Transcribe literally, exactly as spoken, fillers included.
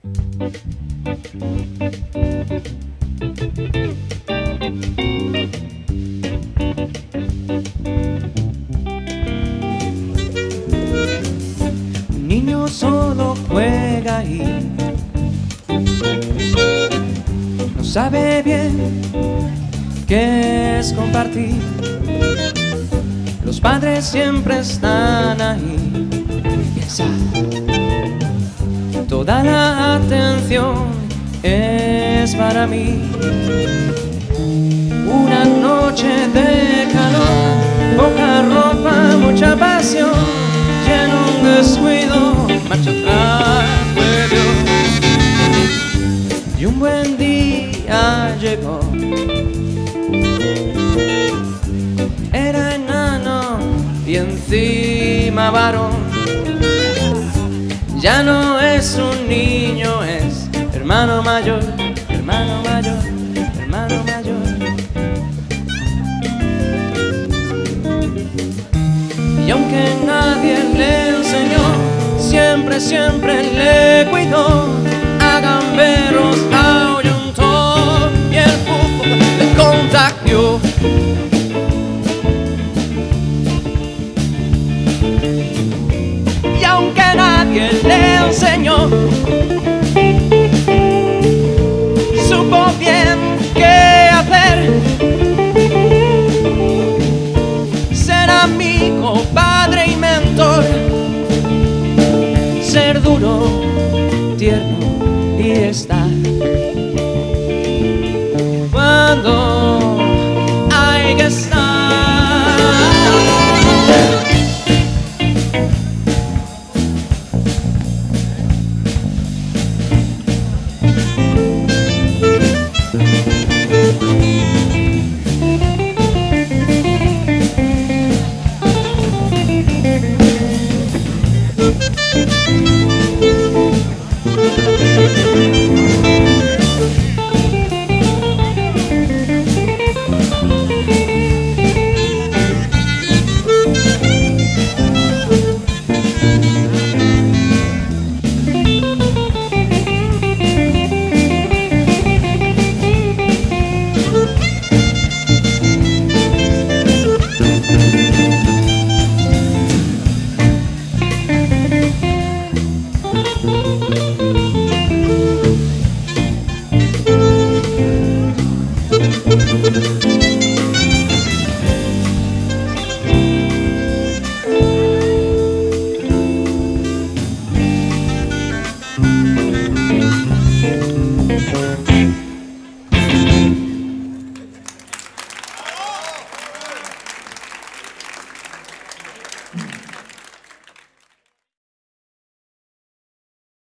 Un niño solo juega y no sabe bien qué es compartir. Los padres siempre están ahí. Piensa, toda la atención es para mí. Una noche de calor, poca ropa, mucha pasión, lleno un descuido, marcha atrás fue Dios. Y un buen día llegó. Era enano y encima varón. Ya no es un niño, es hermano mayor, hermano mayor, hermano mayor. Y aunque nadie le enseñó, siempre, siempre le cuidó. A gamberros ahuyentó y el fútbol le contagió. Y aunque nadie le enseñó, supo bien qué hacer. Ser amigo, padre y mentor, ser duro, tierno y estar cuando hay que estar.